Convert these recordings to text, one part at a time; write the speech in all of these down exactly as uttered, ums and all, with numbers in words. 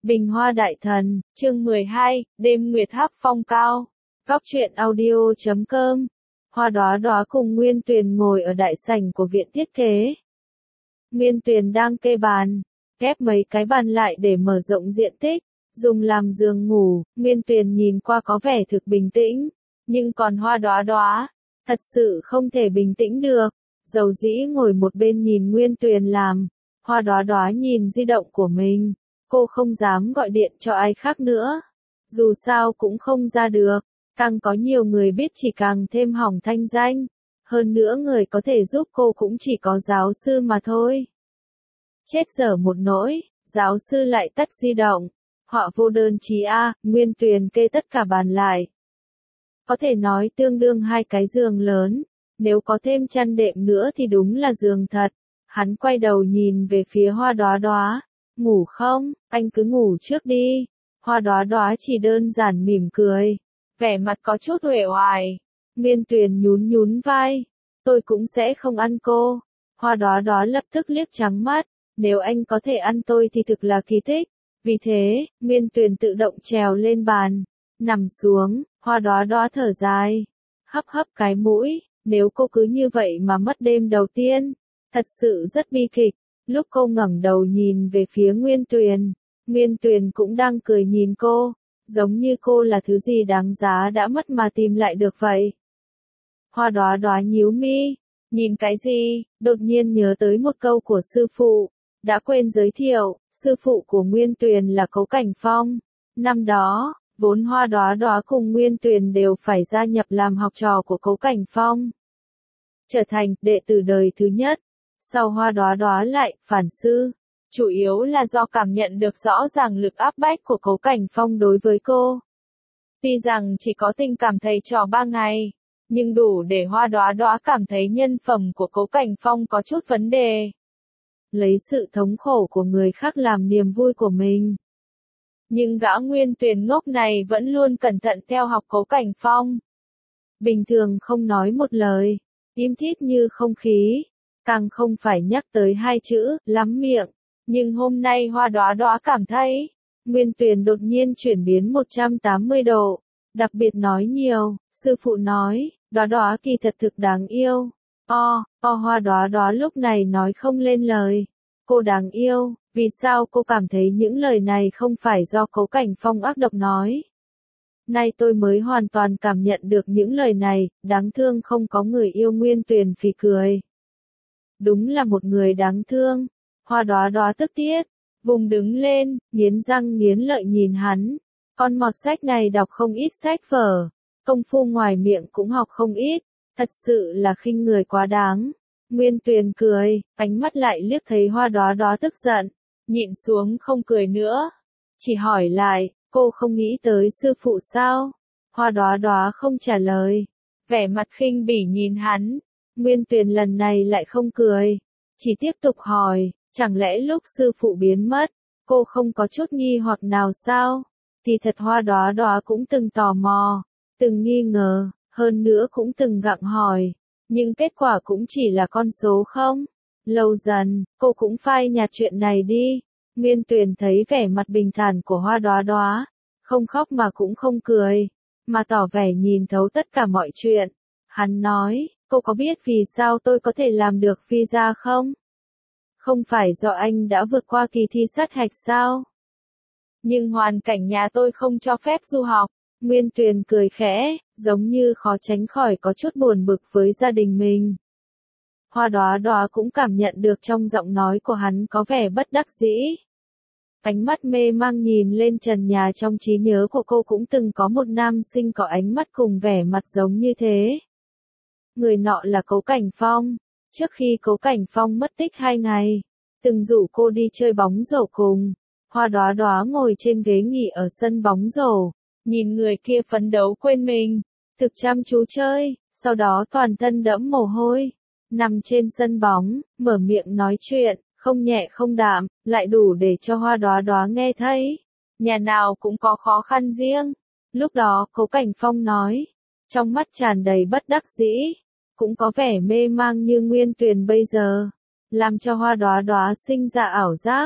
Bình Hoa Đại Thần, chương mười hai, đêm nguyệt hắc phong cao. Góc truyện audio chấm com. Hoa Đóa Đóa cùng Nguyên Tuyền ngồi ở đại sảnh của viện thiết kế. Nguyên Tuyền đang kê bàn, ghép mấy cái bàn lại để mở rộng diện tích, dùng làm giường ngủ. Nguyên Tuyền nhìn qua có vẻ thực bình tĩnh, nhưng còn Hoa Đóa Đóa, thật sự không thể bình tĩnh được. Dầu dĩ ngồi một bên nhìn Nguyên Tuyền làm, Hoa Đóa Đóa nhìn di động của mình. Cô không dám gọi điện cho ai khác nữa. Dù sao cũng không ra được. Càng có nhiều người biết chỉ càng thêm hỏng thanh danh. Hơn nữa người có thể giúp cô cũng chỉ có giáo sư mà thôi. Chết dở một nỗi, giáo sư lại tắt di động. Họa vô đơn chí A, Nguyên Tuyền kê tất cả bàn lại. Có thể nói tương đương hai cái giường lớn. Nếu có thêm chăn đệm nữa thì đúng là giường thật. Hắn quay đầu nhìn về phía Hoa Đóa Đóa. Ngủ không, anh cứ ngủ trước đi. Hoa Đóa Đóa chỉ đơn giản mỉm cười, vẻ mặt có chút uể oải. Nguyên Tuyền nhún nhún vai, tôi cũng sẽ không ăn cô. Hoa Đóa Đóa lập tức liếc trắng mắt, nếu anh có thể ăn tôi thì thực là kỳ tích. Vì thế, Nguyên Tuyền tự động trèo lên bàn, nằm xuống. Hoa Đóa Đóa thở dài, hấp hấp cái mũi, nếu cô cứ như vậy mà mất đêm đầu tiên, thật sự rất bi kịch. Lúc cô ngẩng đầu nhìn về phía Nguyên Tuyền, Nguyên Tuyền cũng đang cười nhìn cô, giống như cô là thứ gì đáng giá đã mất mà tìm lại được vậy. Hoa Đóa Đóa nhíu mi, nhìn cái gì, đột nhiên nhớ tới một câu của sư phụ, đã quên giới thiệu, sư phụ của Nguyên Tuyền là Cố Cảnh Phong. Năm đó, vốn Hoa Đóa Đóa cùng Nguyên Tuyền đều phải gia nhập làm học trò của Cố Cảnh Phong, trở thành đệ tử đời thứ nhất. Sau Hoa Đóa Đóa lại phản sư, chủ yếu là do cảm nhận được rõ ràng lực áp bách của Cố Cảnh Phong đối với cô. Tuy rằng chỉ có tình cảm thầy trò ba ngày, nhưng đủ để Hoa Đóa Đóa cảm thấy nhân phẩm của Cố Cảnh Phong có chút vấn đề. Lấy sự thống khổ của người khác làm niềm vui của mình. Nhưng gã Nguyên Tuyền ngốc này vẫn luôn cẩn thận theo học Cố Cảnh Phong. Bình thường không nói một lời, im thít như không khí. Càng không phải nhắc tới hai chữ, lắm miệng. Nhưng hôm nay Hoa Đóa Đóa cảm thấy, Nguyên Tuyền đột nhiên chuyển biến một trăm tám mươi độ, đặc biệt nói nhiều. Sư phụ nói, Đóa Đóa kỳ thật thực đáng yêu. O, o Hoa Đóa Đóa lúc này nói không lên lời. Cô đáng yêu, vì sao cô cảm thấy những lời này không phải do Cố Cảnh Phong ác độc nói? Nay tôi mới hoàn toàn cảm nhận được những lời này, đáng thương không có người yêu. Nguyên Tuyền phì cười. Đúng là một người đáng thương. Hoa Đóa Đóa tức tiết, vùng đứng lên, nghiến răng nghiến lợi nhìn hắn. Con mọt sách này đọc không ít sách vở, công phu ngoài miệng cũng học không ít, thật sự là khinh người quá đáng. Nguyên Tuyền cười, ánh mắt lại liếc thấy Hoa Đóa Đóa tức giận, nhịn xuống không cười nữa, chỉ hỏi lại, cô không nghĩ tới sư phụ sao? Hoa Đóa Đóa không trả lời, vẻ mặt khinh bỉ nhìn hắn. Nguyên Tuyền lần này lại không cười, chỉ tiếp tục hỏi, chẳng lẽ lúc sư phụ biến mất, cô không có chút nghi hoặc nào sao? Thì thật Hoa Đóa Đóa cũng từng tò mò, từng nghi ngờ, hơn nữa cũng từng gặng hỏi, nhưng kết quả cũng chỉ là con số không. Lâu dần, cô cũng phai nhạt chuyện này đi. Nguyên Tuyền thấy vẻ mặt bình thản của Hoa Đóa Đóa, không khóc mà cũng không cười, mà tỏ vẻ nhìn thấu tất cả mọi chuyện. Hắn nói, cô có biết vì sao tôi có thể làm được visa không? Không phải do anh đã vượt qua kỳ thi sát hạch sao? Nhưng hoàn cảnh nhà tôi không cho phép du học. Nguyên Tuyền cười khẽ, giống như khó tránh khỏi có chút buồn bực với gia đình mình. Hoa Đóa Đóa cũng cảm nhận được trong giọng nói của hắn có vẻ bất đắc dĩ. Ánh mắt mê mang nhìn lên trần nhà. Trong trí nhớ của cô cũng từng có một nam sinh có ánh mắt cùng vẻ mặt giống như thế. Người nọ là Cố Cảnh Phong. Trước khi Cố Cảnh Phong mất tích hai ngày, từng rủ cô đi chơi bóng rổ cùng. Hoa Đóa Đóa ngồi trên ghế nghỉ ở sân bóng rổ, nhìn người kia phấn đấu quên mình, thực chăm chú chơi, sau đó toàn thân đẫm mồ hôi, nằm trên sân bóng, mở miệng nói chuyện, không nhẹ không đạm, lại đủ để cho Hoa Đóa Đóa nghe thấy. Nhà nào cũng có khó khăn riêng. Lúc đó Cố Cảnh Phong nói, trong mắt tràn đầy bất đắc dĩ, cũng có vẻ mê mang như Nguyên Tuyền bây giờ, làm cho Hoa Đóa Đóa sinh ra ảo giác,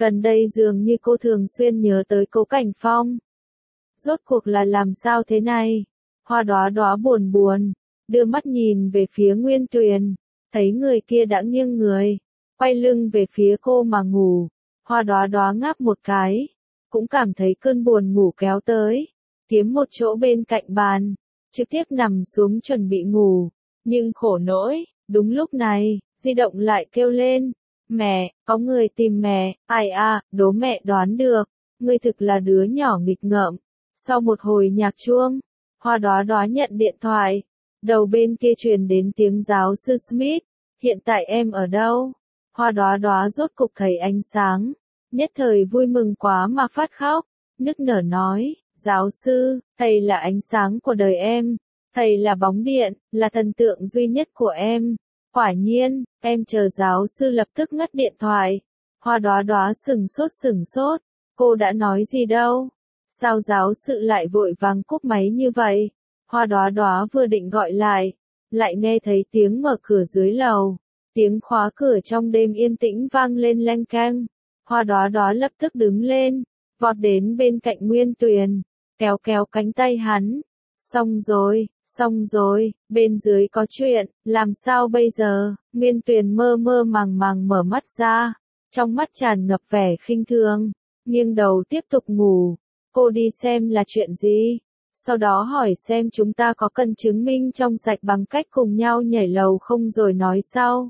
Gần đây dường như cô thường xuyên nhớ tới Cố Cảnh Phong. Rốt cuộc là làm sao thế này? Hoa Đóa Đóa buồn buồn, đưa mắt nhìn về phía Nguyên Tuyền, thấy người kia đã nghiêng người, quay lưng về phía cô mà ngủ. Hoa Đóa Đóa ngáp một cái, cũng cảm thấy cơn buồn ngủ kéo tới, kiếm một chỗ bên cạnh bàn, trực tiếp nằm xuống chuẩn bị ngủ. Nhưng khổ nỗi, đúng lúc này, di động lại kêu lên. Mẹ, có người tìm mẹ. Ai à, đố mẹ đoán được, ngươi thực là đứa nhỏ nghịch ngợm. Sau một hồi nhạc chuông, Hoa Đóa Đóa nhận điện thoại. Đầu bên kia truyền đến tiếng giáo sư Smith. Hiện tại em ở đâu? Hoa Đóa Đóa rốt cục thấy ánh sáng, nhất thời vui mừng quá mà phát khóc, nức nở nói, giáo sư, thầy là ánh sáng của đời em, thầy là bóng điện, là thần tượng duy nhất của em. Quả nhiên, em chờ giáo sư lập tức ngắt điện thoại. Hoa Đóa Đóa sừng sốt sừng sốt, cô đã nói gì đâu? Sao giáo sư lại vội vàng cúp máy như vậy? Hoa Đóa Đóa vừa định gọi lại, lại nghe thấy tiếng mở cửa dưới lầu, tiếng khóa cửa trong đêm yên tĩnh vang lên leng keng. Hoa Đóa Đóa lập tức đứng lên, vọt đến bên cạnh Nguyên Tuyền, kéo kéo cánh tay hắn. Xong rồi, xong rồi, bên dưới có chuyện, làm sao bây giờ? Nguyên Tuyền mơ mơ màng màng mở mắt ra, trong mắt tràn ngập vẻ khinh thường, nghiêng đầu tiếp tục ngủ. Cô đi xem là chuyện gì? Sau đó hỏi xem chúng ta có cần chứng minh trong sạch bằng cách cùng nhau nhảy lầu không rồi nói sau.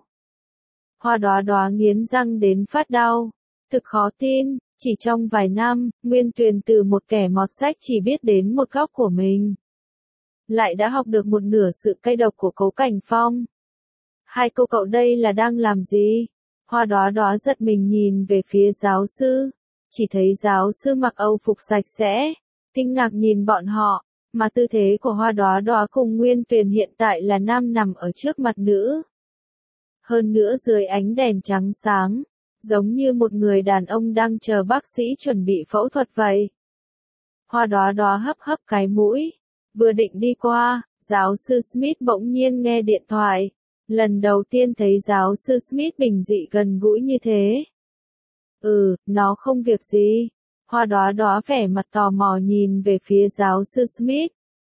Hoa Đóa Đóa nghiến răng đến phát đau. Thực khó tin, chỉ trong vài năm, Nguyên Tuyền từ một kẻ mọt sách chỉ biết đến một góc của mình, lại đã học được một nửa sự cay độc của Cố Cảnh Phong. Hai cô cậu đây là đang làm gì? Hoa Đóa Đóa giật mình nhìn về phía giáo sư, chỉ thấy giáo sư mặc âu phục sạch sẽ, kinh ngạc nhìn bọn họ, mà tư thế của Hoa Đóa Đóa cùng Nguyên Tuyền hiện tại là nam nằm ở trước mặt nữ. Hơn nữa dưới ánh đèn trắng sáng, giống như một người đàn ông đang chờ bác sĩ chuẩn bị phẫu thuật vậy. Hoa Đóa Đóa hấp hấp cái mũi, vừa định đi qua, giáo sư Smith bỗng nhiên nghe điện thoại. Lần đầu tiên thấy giáo sư Smith bình dị gần gũi như thế. Ừ, nó không việc gì. Hoa Đóa Đóa vẻ mặt tò mò nhìn về phía giáo sư Smith.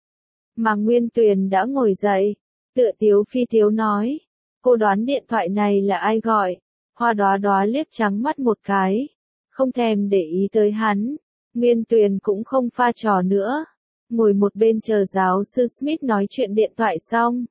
Mà Nguyên Tuyền đã ngồi dậy, tựa tiếu phi tiếu nói. Cô đoán điện thoại này là ai gọi? Hoa Đóa Đóa liếc trắng mắt một cái, không thèm để ý tới hắn. Nguyên Tuyền cũng không pha trò nữa, ngồi một bên chờ giáo sư Smith nói chuyện điện thoại xong.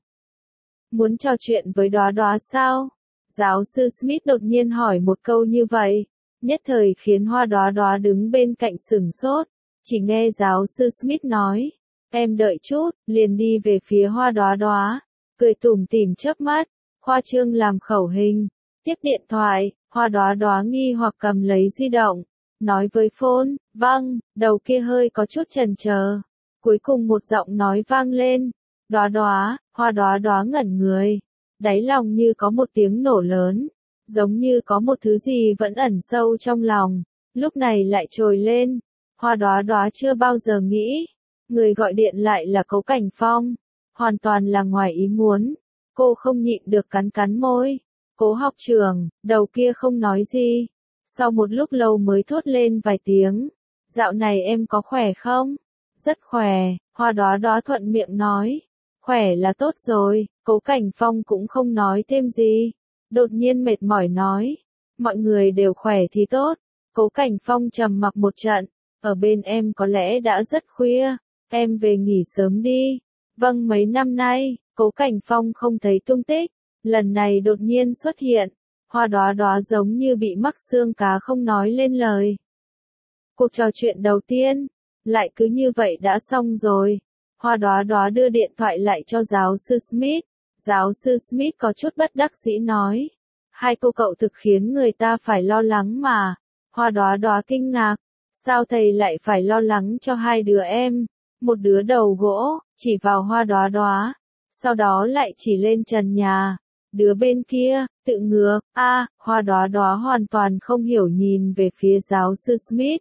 Muốn trò chuyện với Đóa Đóa sao? Giáo sư Smith đột nhiên hỏi một câu như vậy, nhất thời khiến Hoa Đóa Đóa đứng bên cạnh sửng sốt, chỉ nghe giáo sư Smith nói, em đợi chút, liền đi về phía Hoa Đóa Đóa, cười tủm tỉm chớp mắt, khoa trương làm khẩu hình, tiếp điện thoại. Hoa Đóa Đóa nghi hoặc cầm lấy di động, nói với phone, vâng, đầu kia hơi có chút chần chờ. Cuối cùng một giọng nói vang lên, Đóa Đóa. Hoa Đóa Đóa ngẩn người, đáy lòng như có một tiếng nổ lớn, giống như có một thứ gì vẫn ẩn sâu trong lòng, lúc này lại trồi lên. Hoa Đóa Đóa chưa bao giờ nghĩ, người gọi điện lại là Cố Cảnh Phong, hoàn toàn là ngoài ý muốn. Cô không nhịn được cắn cắn môi. Cố học trưởng, đầu kia không nói gì. Sau một lúc lâu mới thốt lên vài tiếng. Dạo này em có khỏe không? Rất khỏe, Hoa Đóa Đóa thuận miệng nói. Khỏe là tốt rồi. Cố Cảnh Phong cũng không nói thêm gì. Đột nhiên mệt mỏi nói. Mọi người đều khỏe thì tốt. Cố Cảnh Phong trầm mặc một trận. Ở bên em có lẽ đã rất khuya. Em về nghỉ sớm đi. Vâng, mấy năm nay, Cố Cảnh Phong không thấy tung tích. Lần này đột nhiên xuất hiện, Hoa Đóa Đóa giống như bị mắc xương cá không nói lên lời. Cuộc trò chuyện đầu tiên, lại cứ như vậy đã xong rồi. Hoa Đóa Đóa đưa điện thoại lại cho giáo sư Smith. Giáo sư Smith có chút bất đắc dĩ nói. Hai cô cậu thực khiến người ta phải lo lắng mà. Hoa Đóa Đóa kinh ngạc. Sao thầy lại phải lo lắng cho hai đứa em? Một đứa đầu gỗ, chỉ vào Hoa Đóa Đóa. Sau đó lại chỉ lên trần nhà. Đứa bên kia, tự ngược, a, à, Hoa Đóa Đóa hoàn toàn không hiểu nhìn về phía giáo sư Smith.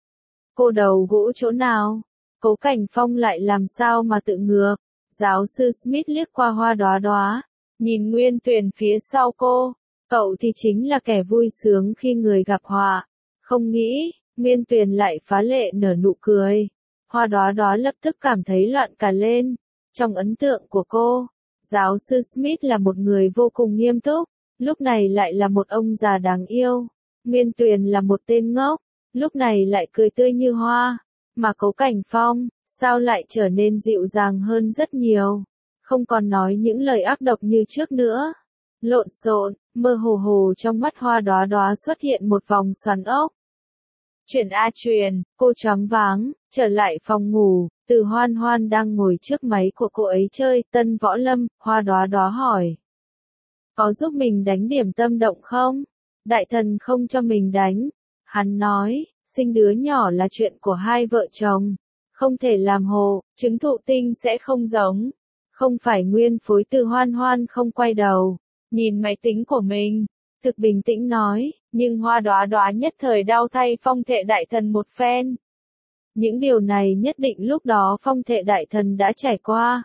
Cô đầu gỗ chỗ nào? Cố Cảnh Phong lại làm sao mà tự ngược? Giáo sư Smith liếc qua Hoa Đóa Đóa, nhìn Nguyên Tuyền phía sau cô. Cậu thì chính là kẻ vui sướng khi người gặp họa, Không nghĩ, Nguyên Tuyền lại phá lệ nở nụ cười. Hoa Đóa Đóa lập tức cảm thấy loạn cả lên. Trong ấn tượng của cô, giáo sư Smith là một người vô cùng nghiêm túc, lúc này lại là một ông già đáng yêu. Nguyên Tuyền là một tên ngốc, lúc này lại cười tươi như hoa. Mà Cố Cảnh Phong, sao lại trở nên dịu dàng hơn rất nhiều, không còn nói những lời ác độc như trước nữa. Lộn xộn, mơ hồ hồ trong mắt Hoa Đóa Đóa xuất hiện một vòng xoắn ốc. Chuyện A truyền, cô choáng váng, trở lại phòng ngủ, Từ Hoan Hoan đang ngồi trước máy của cô ấy chơi Tân Võ Lâm, Hoa Đóa Đóa hỏi. Có giúp mình đánh điểm tâm động không? Đại thần không cho mình đánh. Hắn nói, sinh đứa nhỏ là chuyện của hai vợ chồng, không thể làm hồ, trứng thụ tinh sẽ không giống. Không phải nguyên phối. Từ Hoan Hoan không quay đầu, nhìn máy tính của mình, thực bình tĩnh nói, nhưng Hoa Đóa Đóa nhất thời đau thay Phong Thệ Đại Thần một phen. Những điều này nhất định lúc đó Phong Thệ Đại Thần đã trải qua.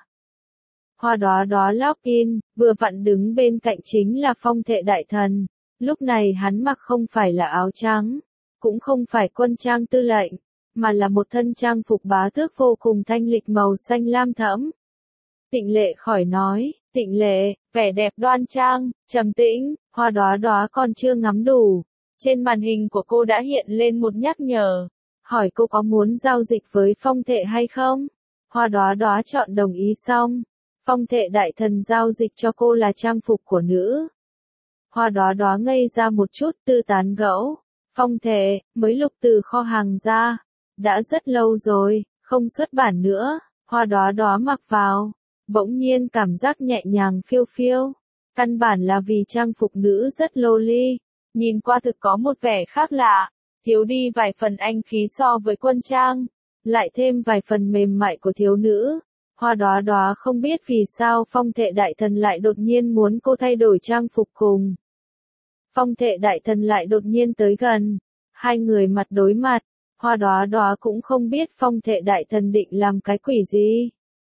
Hoa Đóa Đóa login, vừa vặn đứng bên cạnh chính là Phong Thệ Đại Thần. Lúc này hắn mặc không phải là áo trắng, cũng không phải quân trang tư lệnh, mà là một thân trang phục bá tước vô cùng thanh lịch màu xanh lam thẫm. Tịnh Lệ khỏi nói, Tịnh Lệ, vẻ đẹp đoan trang, trầm tĩnh, Hoa Đóa Đóa còn chưa ngắm đủ. Trên màn hình của cô đã hiện lên một nhắc nhở, hỏi cô có muốn giao dịch với Phong Thệ hay không. Hoa Đóa Đóa chọn đồng ý xong, Phong Thệ Đại Thần giao dịch cho cô là trang phục của nữ. Hoa Đóa Đóa ngây ra một chút, tư tán gẫu. Phong Thệ, mới lục từ kho hàng ra. Đã rất lâu rồi, không xuất bản nữa. Hoa Đóa Đóa mặc vào, bỗng nhiên cảm giác nhẹ nhàng phiêu phiêu. Căn bản là vì trang phục nữ rất loli, nhìn qua thực có một vẻ khác lạ, thiếu đi vài phần anh khí so với quân trang, lại thêm vài phần mềm mại của thiếu nữ. Hoa Đóa Đóa không biết vì sao Phong Thệ Đại Thần lại đột nhiên muốn cô thay đổi trang phục cùng. Phong Thệ Đại Thần lại đột nhiên tới gần, hai người mặt đối mặt, Hoa Đóa Đóa cũng không biết Phong Thệ Đại Thần định làm cái quỷ gì.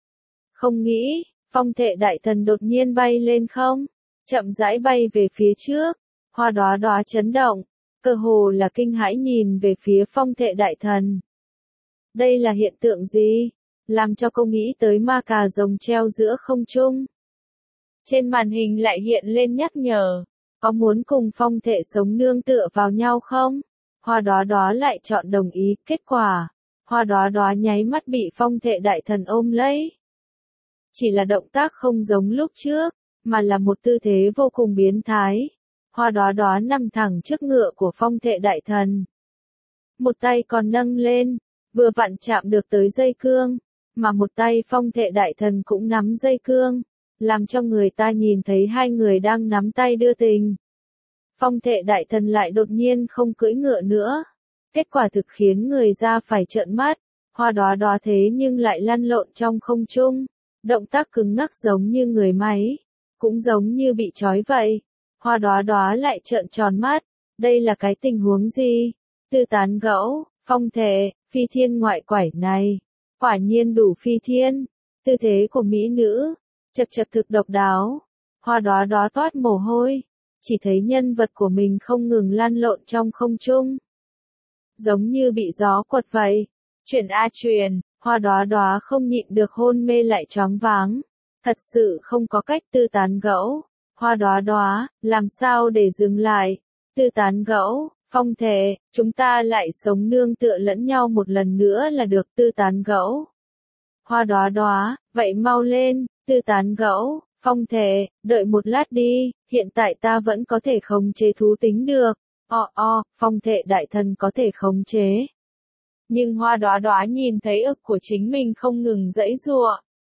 Không nghĩ, Phong Thệ Đại Thần đột nhiên bay lên không, chậm rãi bay về phía trước. Hoa Đóa Đóa chấn động, cơ hồ là kinh hãi nhìn về phía Phong Thệ Đại Thần. Đây là hiện tượng gì? Làm cho cô nghĩ tới ma cà rồng treo giữa không trung. Trên màn hình lại hiện lên nhắc nhở, có muốn cùng Phong Thệ sống nương tựa vào nhau không? Hoa Đóa Đóa lại chọn đồng ý, kết quả, Hoa Đóa Đóa nháy mắt bị Phong Thệ Đại Thần ôm lấy. Chỉ là động tác không giống lúc trước, mà là một tư thế vô cùng biến thái. Hoa Đóa Đóa nằm thẳng trước ngựa của Phong Thệ Đại Thần. Một tay còn nâng lên, vừa vặn chạm được tới dây cương, mà một tay Phong Thệ Đại Thần cũng nắm dây cương, làm cho người ta nhìn thấy hai người đang nắm tay đưa tình. Phong Thệ Đại Thần lại đột nhiên không cưỡi ngựa nữa. Kết quả thực khiến người ra phải trợn mắt. Hoa Đóa Đóa thế nhưng lại lăn lộn trong không trung. Động tác cứng ngắc giống như người máy, cũng giống như bị trói vậy. Hoa Đóa Đóa lại trợn tròn mắt. Đây là cái tình huống gì? Tư tán gẫu, Phong Thệ, phi thiên ngoại quải này. Quả nhiên đủ phi thiên. Tư thế của mỹ nữ, chật chật thực độc đáo. Hoa Đóa Đóa toát mồ hôi. Chỉ thấy nhân vật của mình không ngừng lăn lộn trong không trung, giống như bị gió quật vậy. Chuyện A truyền, Hoa Đóa Đóa không nhịn được hôn mê lại choáng váng. Thật sự không có cách tư tán gẫu. Hoa Đóa Đóa, làm sao để dừng lại? Tư tán gẫu, Phong Thệ, chúng ta lại sống nương tựa lẫn nhau một lần nữa là được. Tư tán gẫu. Hoa Đóa Đóa, vậy mau lên. Tư tán gẫu. Phong Thệ, đợi một lát đi, hiện tại ta vẫn có thể khống chế thú tính được. O o, Phong Thệ Đại Thần có thể khống chế. Nhưng Hoa Đóa Đóa nhìn thấy ức của chính mình không ngừng giãy giụa.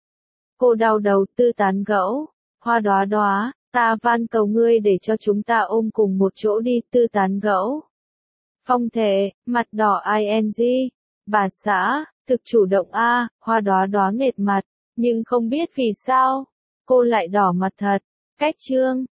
Cô đau đầu. Tư tán gẫu. Hoa Đóa Đóa, ta van cầu ngươi để cho chúng ta ôm cùng một chỗ đi. Tư tán gẫu. Phong Thệ, mặt đỏ ing. Bà xã, thực chủ động a. Hoa Đóa Đóa nghệt mặt, nhưng không biết vì sao cô lại đỏ mặt thật. Cách chương